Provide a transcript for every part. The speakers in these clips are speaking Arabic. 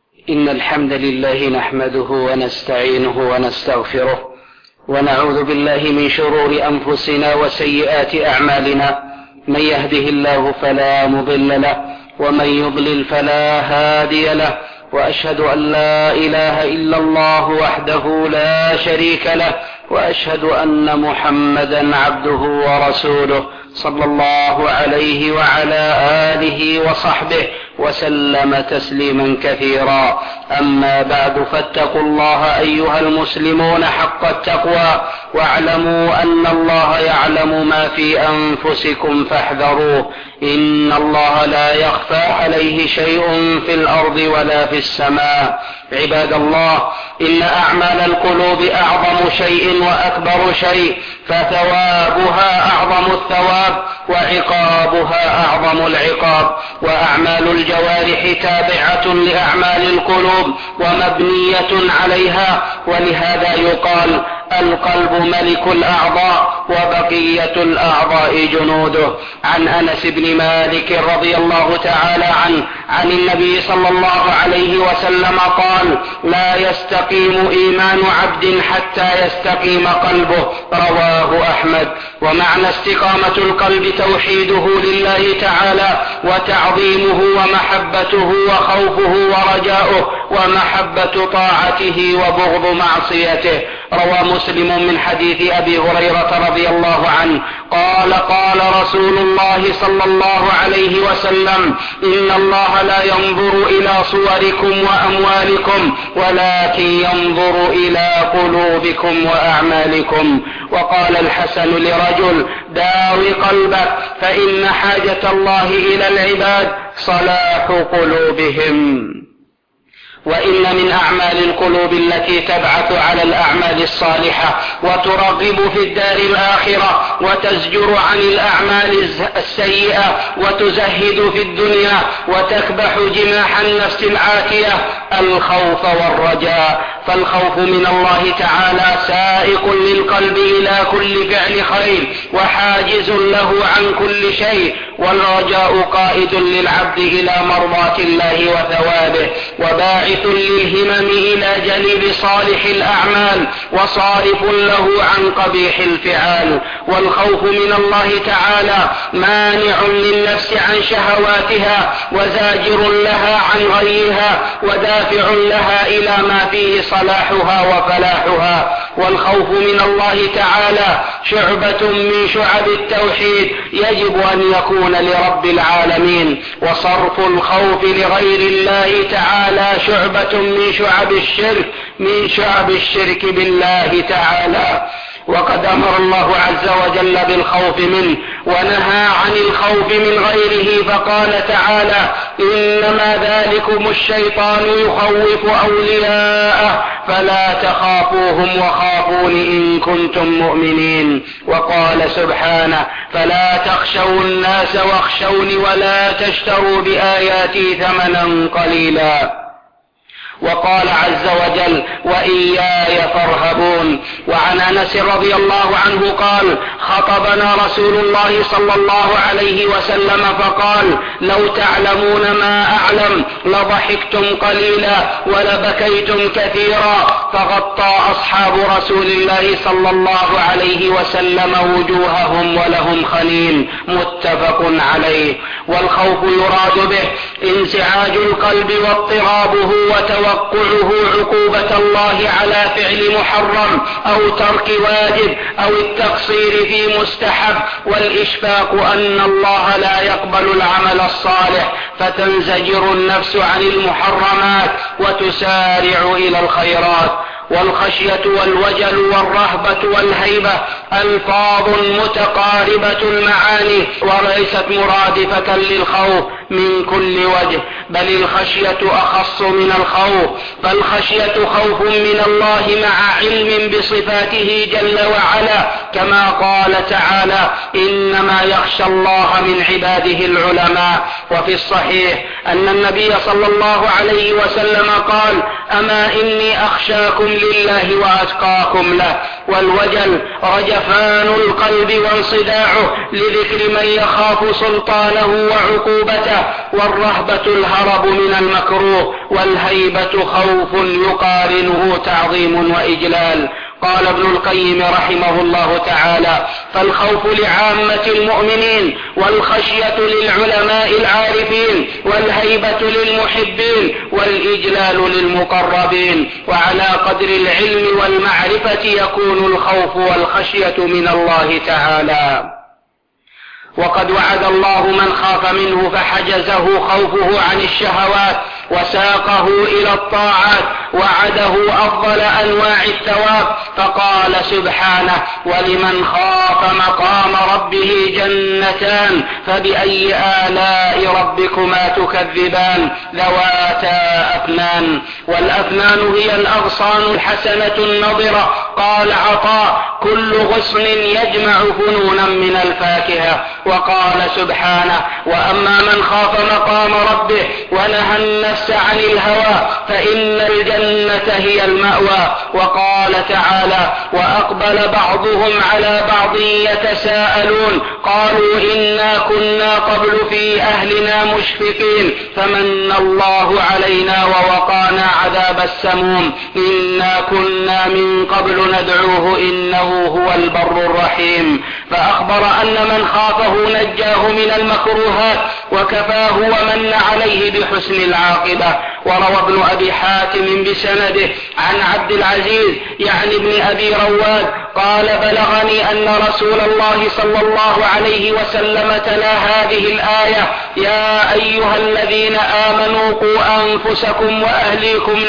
إن الحمد لله نحمده ونستعينه ونستغفره ونعوذ بالله من شرور أنفسنا وسيئات أعمالنا. من يهده الله فلا مضل له ومن يضلل فلا هادي له، وأشهد أن لا إله إلا الله وحده لا شريك له، وأشهد أن محمدا عبده ورسوله صلى الله عليه وعلى آله وصحبه وسلم تسليما كثيرا. أما بعد، فاتقوا الله أيها المسلمون حق التقوى، واعلموا أن الله يعلم ما في أنفسكم فاحذروه، إن الله لا يخفى عليه شيء في الأرض ولا في السماء. عباد الله، إن أعمال القلوب أعظم شيء وأكبر شيء، فثوابها أعظم الثواب وعقابها أعظم العقاب، وأعمال الجوارح تابعة لأعمال القلوب ومبنية عليها، ولهذا يقال القلب ملك الأعضاء وبقية الأعضاء جنوده. عن أنس بن مالك رضي الله تعالى عنه عن النبي صلى الله عليه وسلم قال: لا يستقيم إيمان عبد حتى يستقيم قلبه، رواه أحمد. ومعنى استقامة القلب توحيده لله تعالى وتعظيمه ومحبته وخوفه ورجاؤه ومحبة طاعته وبغض معصيته. روى مسلم من حديث أبي هريرة رضي الله عنه قال: قال رسول الله صلى الله عليه وسلم: إن الله لا ينظر إلى صوركم وأموالكم ولكن ينظر إلى قلوبكم وأعمالكم. وقال الحسن لرجل: داوي قلبك، فإن حاجة الله إلى العباد صلاح قلوبهم. وإن من أعمال القلوب التي تبعث على الأعمال الصالحة وترغب في الدار الآخرة وتزجر عن الأعمال السيئة وتزهد في الدنيا وتكبح جماح النفس العاتية الخوف والرجاء. فالخوف من الله تعالى سائق للقلب إلى كل فعل خير وحاجز له عن كل شيء، والرجاء قائد للعبد إلى مرضاة الله وثوابه، وباعث للهمم إلى جلب صالح الأعمال وصارف له عن قبيح الفعال. والخوف من الله تعالى مانع للنفس عن شهواتها وزاجر لها عن غيها ودافع لها إلى ما فيه صلاحها وفلاحها. والخوف من الله تعالى شعبة من شعب التوحيد يجب أن يكون لرب العالمين، وصرف الخوف لغير الله تعالى شعبة من شعب الشرك بالله تعالى. وقد أمر الله عز وجل بالخوف منه ونهى عن الخوف من غيره، فقال تعالى: إنما ذلكم الشيطان يخوف أولياءه فلا تخافوهم وخافون إن كنتم مؤمنين. وقال سبحانه: فلا تخشوا الناس واخشوني ولا تشتروا بآياتي ثمنا قليلا. وقال عز وجل: وإياي فارهبون. وعن أنس رضي الله عنه قال: خطبنا رسول الله صلى الله عليه وسلم فقال: لو تعلمون ما أعلم لضحكتم قليلا ولبكيتم كثيرا. فغطى أصحاب رسول الله صلى الله عليه وسلم وجوههم ولهم خنين، متفق عليه. والخوف يراد به انزعاج القلب واضطرابه وتوقعه عقوبة الله على فعل محرم أو ترك واجب أو التقصير في مستحب، والإشفاق أن الله لا يقبل العمل الصالح فتنزجر النفس عن المحرمات وتسارع إلى الخيرات. والخشية والوجل والرهبة والهيبة ألفاظ متقاربة المعاني وليست مرادفة للخوف من كل وجه، بل الخشية أخص من الخوف. فالخشية خوف من الله مع علم بصفاته جل وعلا، كما قال تعالى: إنما يخشى الله من عباده العلماء. وفي الصحيح أن النبي صلى الله عليه وسلم قال: أما إني أخشاكم لله وأتقاكم له. والوجل رجفان القلب وانصداعه لذكر من يخاف سلطانه وعقوبته الخشية، والرهبة الهرب من المكروه، والهيبة خوف يقارنه تعظيم وإجلال. قال ابن القيم رحمه الله تعالى: فالخوف لعامة المؤمنين، والخشية للعلماء العارفين، والهيبة للمحبين، والإجلال للمقربين، وعلى قدر العلم والمعرفة يكون الخوف والخشية من الله تعالى. وقد وعد الله من خاف منه فحجزه خوفه عن الشهوات وساقه إلى الطاعات، وعده أفضل أنواع الثواب، فقال سبحانه: ولمن خاف مقام ربه جنتان فبأي آلاء ربكما تكذبان ذواتا أفنان. والأفنان هي الأغصان الحسنة النضرة. قال عطاء: كل غصن يجمع فنونا من الفاكهة. وقال سبحانه: وأما من خاف مقام ربه ونهى النفس عن الهوى فإن الجنة هي المأوى. وقال تعالى: وأقبل بعضهم على بعض يتساءلون قالوا إنا كنا قبل في أهلنا مشفقين فمن الله علينا ووقانا عذاب السموم إنا كنا من قبل ندعوه إنه هو البر الرحيم. فأخبر أن من خافه نجاه من المكروهات وكفاه ومن عليه بحسن العاقبة. وروى ابن أبي حاتم بسنده عن عبد العزيز يعني ابن أبي رواد قال: بلغني أن رسول الله صلى الله عليه وسلم تلا هذه الآية: يا أيها الذين آمنوا قوا أنفسكم وأهليكم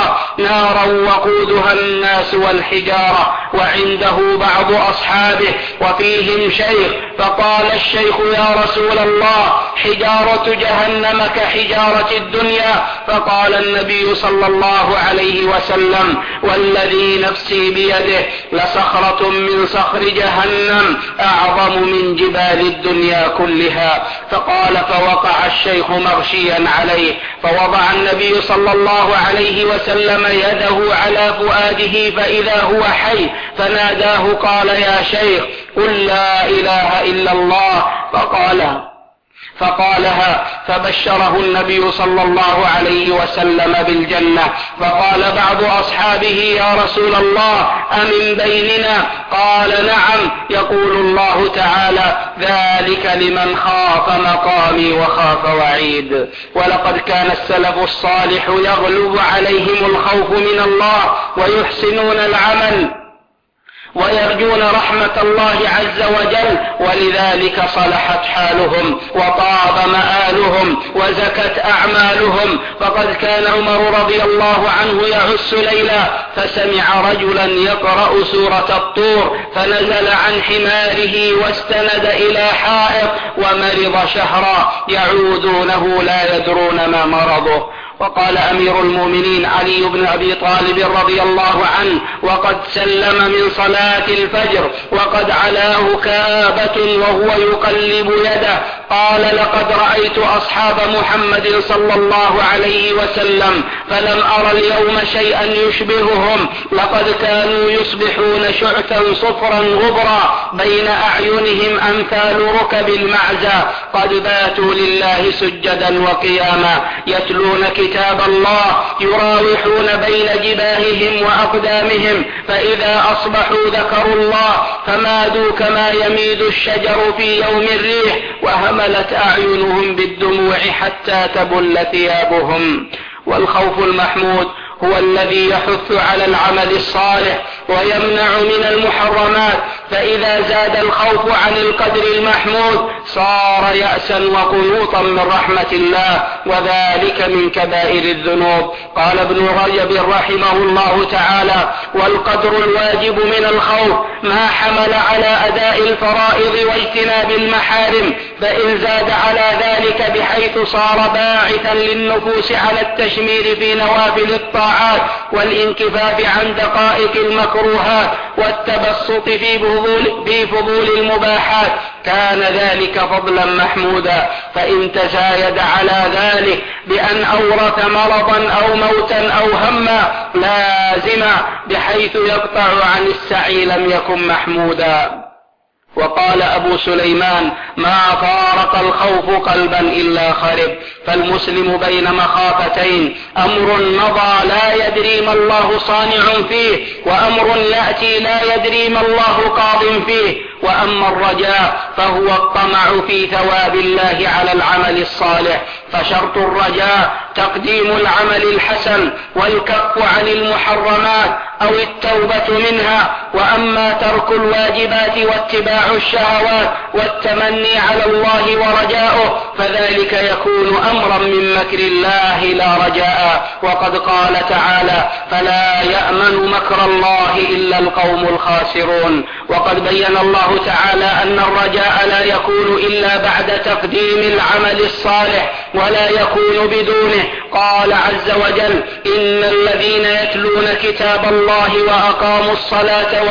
نارا وقودها الناس والحجارة. وعنده بعض أصحابه وفيهم شيخ، فقال الشيخ: يا رسول الله، حجارة جهنم كحجارة الدنيا. فقال النبي صلى الله عليه وسلم: والذي نفسي بيده لصخرة من صخر جهنم أعظم من جبال الدنيا كلها. فقال: فوقع الشيخ مغشيا عليه، فوضع النبي صلى الله عليه وسلم يده على فؤاده فإذا هو حي، فناداه قال: يا شيخ قل لا إله إلا الله. فقالها، فبشره النبي صلى الله عليه وسلم بالجنة. فقال بعض أصحابه: يا رسول الله، أمن بيننا؟ قال: نعم، يقول الله تعالى: ذلك لمن خاف مقامي وخاف وعيد. ولقد كان السلف الصالح يغلب عليهم الخوف من الله ويحسنون العمل ويرجون رحمة الله عز وجل، ولذلك صلحت حالهم وطاب مآلهم وزكت أعمالهم. فقد كان عمر رضي الله عنه يعس ليلا فسمع رجلا يقرأ سورة الطور فنزل عن حماره واستند إلى حائط ومرض شهرا يعودونه لا يدرون ما مرضه. وقال أمير المؤمنين علي بن أبي طالب رضي الله عنه وقد سلم من صلاة الفجر وقد علاه كآبة وهو يقلب يده، قال: لقد رأيت أصحاب محمد صلى الله عليه وسلم فلم أرى اليوم شيئا يشبههم، لقد كانوا يصبحون شعثا صفرا غبرا بين أعينهم أمثال ركب المعزى، قد باتوا لله سجدا وقياما يتلون كتاب الله يراوحون بين جباههم وأقدامهم، فإذا أصبحوا ذكروا الله فمادوا كما يميد الشجر في يوم الريح، وهملت أعينهم بالدموع حتى تبل ثيابهم. والخوف المحمود هو الذي يحث على العمل الصالح ويمنع من المحرمات، فإذا زاد الخوف عن القدر المحمود صار يأسا وقنوطا من رحمة الله، وذلك من كبائر الذنوب. قال ابن رجب رحمه الله تعالى: والقدر الواجب من الخوف ما حمل على أداء الفرائض واجتناب المحارم، فإن زاد على ذلك بحيث صار باعثا للنفوس على التشمير في نوافل الطاعات والانكفاف عن دقائق المكروهات والتبسط في فضول المباحات، كان ذلك فضلا محمودا. فإن تزايد على ذلك بأن أورث مرضا أو موتا أو هما لازما بحيث يقطع عن السعي لم يكن محمودا. وقال أبو سليمان: ما فارق الخوف قلبا إلا خرب. فالمسلم بين مخافتين: أمر مضى لا يدري ما الله صانع فيه، وأمر يأتي لا يدري ما الله قاض فيه. وأما الرجاء فهو الطمع في ثواب الله على العمل الصالح، فشرط الرجاء تقديم العمل الحسن والكف عن المحرمات أو التوبة منها. وأما ترك الواجبات واتباع الشهوات والتمني على الله ورجاؤه فذلك يكون أمرا من مكر الله لا رجاء. وقد قال تعالى: فلا يأمن مكر الله إلا القوم الخاسرون. وقد بين الله تعالى أن الرجاء لا يكون إلا بعد تقديم العمل الصالح ولا يكون بدونه. قال عز وجل: إن الذين يتلون كتاب الله وأقاموا الصلاة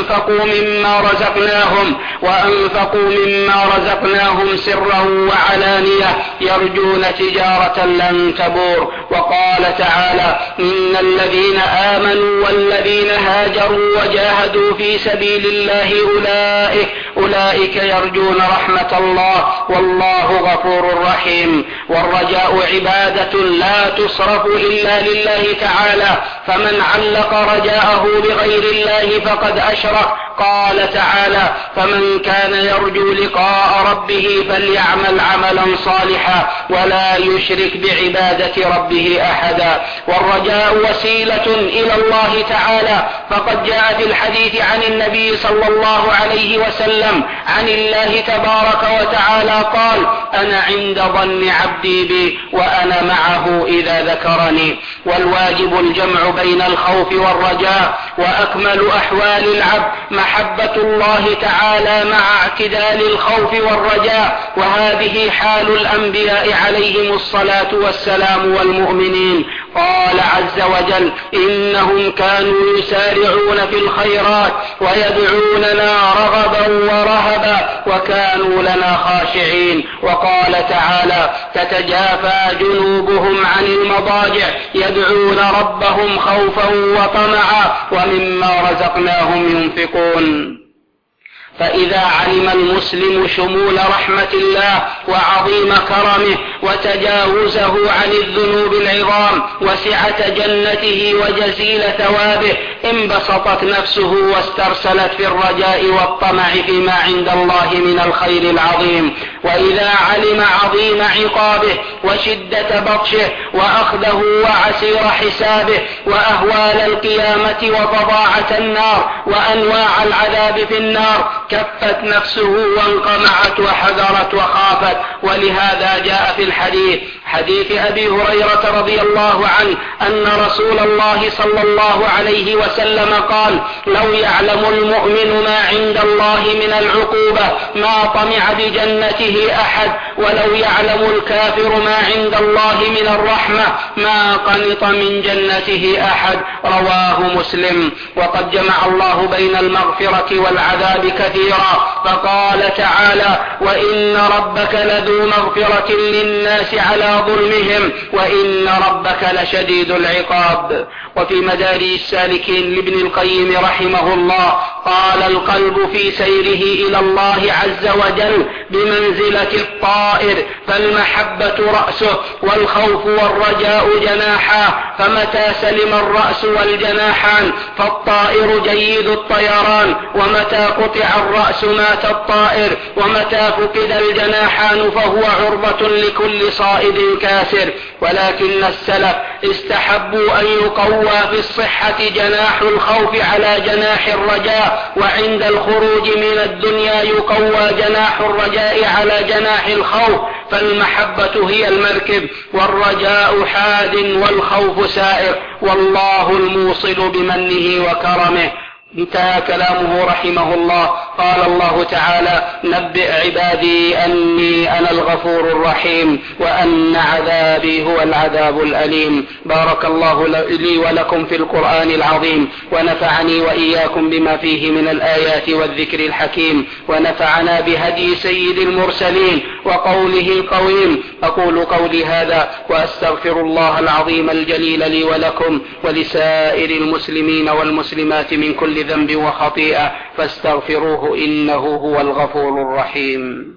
وأنفقوا مما رزقناهم سرا وعلانية يرجون تجارة لن تبور. وقال تعالى: إن الذين آمنوا والذين هاجروا وجاهدوا في سبيل الله أولئك يرجون رحمة الله والله غفور رحيم. والرجاء عبادة لا تصرف إلا لله تعالى، فمن علق رجاءه بغير الله فقد أشرك. قال تعالى: فمن كان يرجو لقاء ربه فليعمل عملا صالحا ولا يشرك بعبادة ربه أحدا. والرجاء وسيلة إلى الله تعالى، فقد جاء في الحديث عن النبي صلى الله عليه وسلم عن الله تبارك وتعالى قال: أنا عند ظن عبدي بي وأنا معه إذا ذكرني. والواجب الجمع بين الخوف والرجاء، وأكمل أحوال العبد محبة الله تعالى مع اعتدال الخوف والرجاء، وهذه حال الأنبياء عليهم الصلاة والسلام والمؤمنين. قال عز وجل: إنهم كانوا يسارعون في الخيرات ويدعوننا رغبا ورهبا وكانوا لنا خاشعين. وقال تعالى: تتجافى جنوبهم عن المضاجع يدعون ربهم خوفا وطمعا ومما رزقناهم ينفقون. فإذا علم المسلم شمول رحمة الله وعظيم كرمه وتجاوزه عن الذنوب العظام وسعة جنته وجزيل ثوابه انبسطت نفسه واسترسلت في الرجاء والطمع فيما عند الله من الخير العظيم. وإذا علم عظيم عقابه وشدة بطشه وأخذه وعسير حسابه وأهوال القيامة وفظاعة النار وأنواع العذاب في النار كفت نفسه وانقمعت وحذرت وخافت. ولهذا جاء في حديث أبي هريرة رضي الله عنه أن رسول الله صلى الله عليه وسلم قال: لو يعلم المؤمن ما عند الله من العقوبة ما طمع بجنته أحد، ولو يعلم الكافر ما عند الله من الرحمة ما قنط من جنته أحد. رواه مسلم. وقد جمع الله بين المغفرة والعذاب كثيرا، فقال تعالى: وإن ربك لذو مغفرة للناس على ظلمهم وإن ربك لشديد العقاب. وفي مدارج السالكين لابن القيم رحمه الله قال: القلب في سيره إلى الله عز وجل بمنزلة الطائر، فالمحبة رأسه والخوف والرجاء جناحا، فمتى سلم الرأس والجناحان فالطائر جيد الطيران، ومتى قطع الرأس مات الطائر، ومتى فقد الجناحان فهو عرضة لكل صائد كاسر. ولكن السلف استحبوا أن يقوى في الصحة جناح الخوف على جناح الرجاء، وعند الخروج من الدنيا يقوى جناح الرجاء على جناح الخوف، فالمحبة هي المركب والرجاء حاد والخوف سائر، والله الموصل بمنه وكرمه. انتهى كلامه رحمه الله. قال الله تعالى: نبئ عبادي أني أنا الغفور الرحيم وأن عذابي هو العذاب الأليم. بارك الله لي ولكم في القرآن العظيم، ونفعني وإياكم بما فيه من الآيات والذكر الحكيم، ونفعنا بهدي سيد المرسلين وقوله القويم. أقول قولي هذا وأستغفر الله العظيم الجليل لي ولكم ولسائر المسلمين والمسلمات من كل ذنب وخطيئة فاستغفروه إنه هو الغفور الرحيم.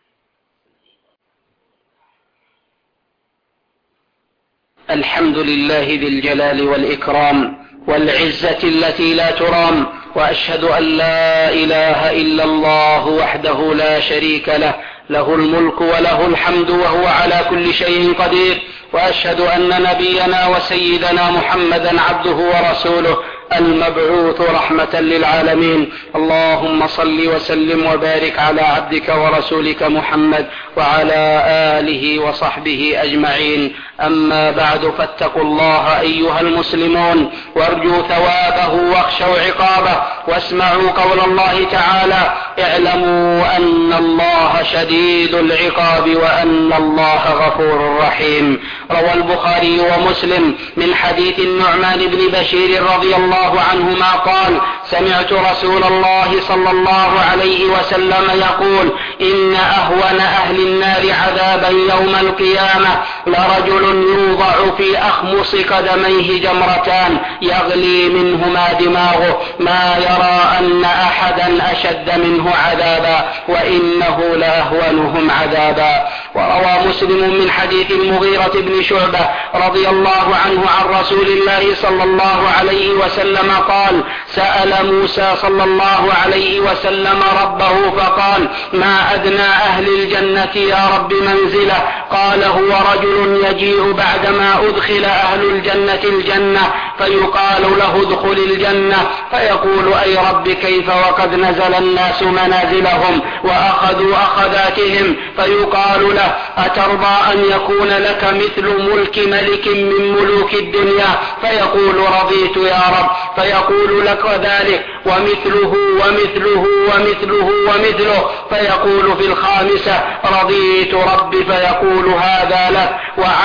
الحمد لله ذي الجلال والإكرام والعزة التي لا ترام، وأشهد أن لا إله إلا الله وحده لا شريك له، له الملك وله الحمد وهو على كل شيء قدير، وأشهد أن نبينا وسيدنا محمدا عبده ورسوله المبعوث رحمة للعالمين. اللهم صل وسلم وبارك على عبدك ورسولك محمد وعلى آله وصحبه أجمعين. أما بعد، فاتقوا الله أيها المسلمون وارجوا ثوابه واخشوا عقابه، واسمعوا قول الله تعالى: اعلموا أن الله شديد العقاب وأن الله غفور رحيم. روى البخاري ومسلم من حديث النعمان بن بشير رضي الله عنهما قال: سمعت رسول الله صلى الله عليه وسلم يقول: إن أهون أهل النار عذابا يوم القيامة لرجل يوضع في أخمص قدميه جمرتان يغلي منهما دماغه، ما يرى أن أحدا أشد منه عذابا وإنه لأهونهم عذابا. وروى مسلم من حديث المغيرة بن شعبة رضي الله عنه عن رسول الله صلى الله عليه وسلم قال: سأل موسى صلى الله عليه وسلم ربه فقال: ما أدنى أهل الجنة يا رب منزله؟ قال: هو رجل يجيء بعدما أدخل أهل الجنة الجنة فيقال له: ادخل الجنة، فيقول: أي رب كيف وقد نزل الناس منازلهم وأخذوا أخذاتهم؟ فيقال له: أترضى أن يكون لك مثل ملك ملك من ملوك الدنيا؟ فيقول: رضيت يا رب. فيقول لك ذلك ومثله ومثله ومثله ومثله، فيقول في الخامسة: رضيت ربي. فيقول: هذا لك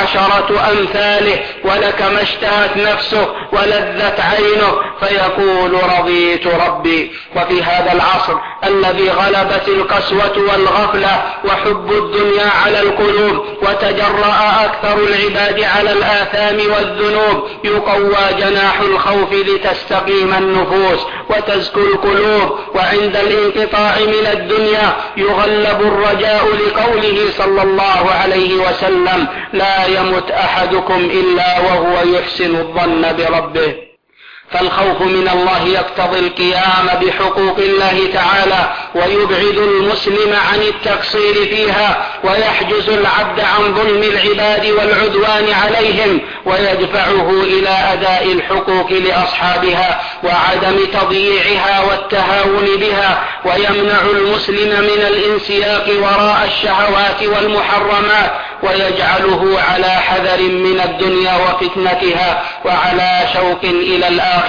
وعشرة أمثاله، ولك ما اشتهت نفسه ولذت عينه. فيقول: رضيت ربي. وفي هذا العصر الذي غلبت القسوة والغفلة وحب الدنيا على القلوب، وتجرأ أكثر العباد على الآثام والذنوب، يقوى جناح الخوف لتستقيم النفوس وتزكو القلوب، وعند الانقطاع من الدنيا يغلب الرجاء لقوله صلى الله عليه وسلم: لا يمت أحدكم إلا وهو يحسن الظن بربه. فالخوف من الله يقتضي القيام بحقوق الله تعالى، ويبعد المسلم عن التقصير فيها، ويحجز العبد عن ظلم العباد والعدوان عليهم، ويدفعه إلى أداء الحقوق لأصحابها وعدم تضييعها والتهاون بها، ويمنع المسلم من الانسياق وراء الشهوات والمحرمات، ويجعله على حذر من الدنيا وفتنتها، وعلى شوق إلى الآخرة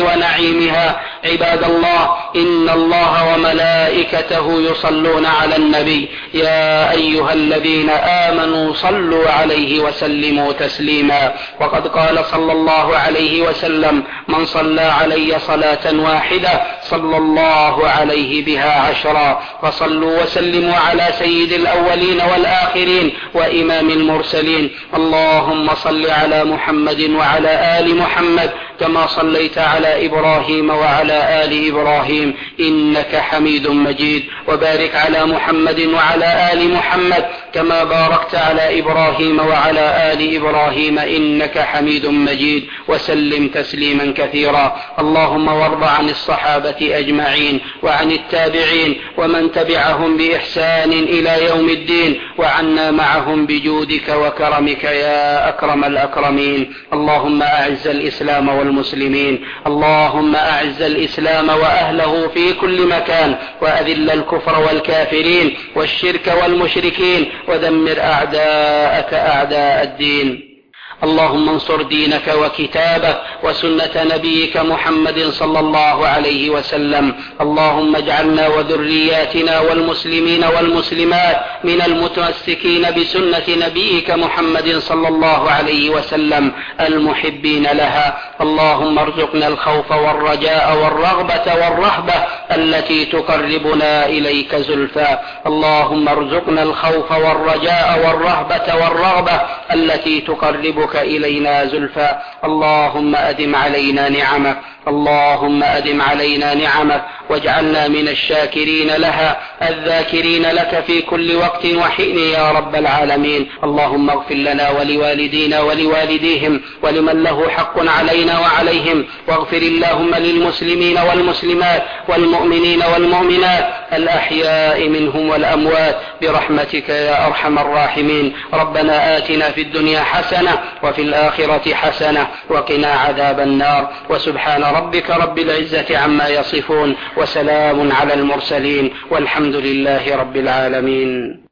ونعيمها. عباد الله، إن الله وملائكته يصلون على النبي، يا أيها الذين آمنوا صلوا عليه وسلموا تسليما. وقد قال صلى الله عليه وسلم: من صلى علي صلاة واحدة صلى الله عليه بها 10. فصلوا وسلموا على سيد الأولين والآخرين وإمام المرسلين. اللهم صل على محمد وعلى آل محمد كما صليت على إبراهيم وعلى آل إبراهيم إنك حميد مجيد، وبارك على محمد وعلى آل محمد كما باركت على إبراهيم وعلى آل إبراهيم إنك حميد مجيد، وسلم تسليما كثيرا. اللهم وارض عن الصحابة أجمعين وعن التابعين ومن تبعهم بإحسان إلى يوم الدين، وعنا معهم بجودك وكرمك يا أكرم الأكرمين. اللهم أعز الإسلام والمسلمين، اللهم أعز الإسلام وأهله في كل مكان، وأذل الكفر والكافرين والشرك والمشركين، ودمر أعداءك أعداء الدين. اللهم انصر دينك وكتابك وسنة نبيك محمد صلى الله عليه وسلم. اللهم اجعلنا وذرياتنا والمسلمين والمسلمات من المتمسكين بسنة نبيك محمد صلى الله عليه وسلم المحبين لها. اللهم ارزقنا الخوف والرجاء والرغبة والرهبة التي تقربنا إليك زلفى. اللهم ارزقنا الخوف والرجاء والرهبة والرغبة التي تقربك إلينا زلفى. اللهم أدم علينا نعمك، اللهم أدم علينا نعمك واجعلنا من الشاكرين لها الذاكرين لك في كل وقت وحين يا رب العالمين. اللهم اغفر لنا ولوالدينا ولوالديهم ولمن له حق علينا وعليهم، واغفر اللهم للمسلمين والمسلمات والمؤمنين والمؤمنات الأحياء منهم والأموات برحمتك يا أرحم الراحمين. ربنا آتنا في الدنيا حسنة وفي الآخرة حسنة وقنا عذاب النار. وسبحان ربك رب العزة عما يصفون وسلام على المرسلين والحمد لله رب العالمين.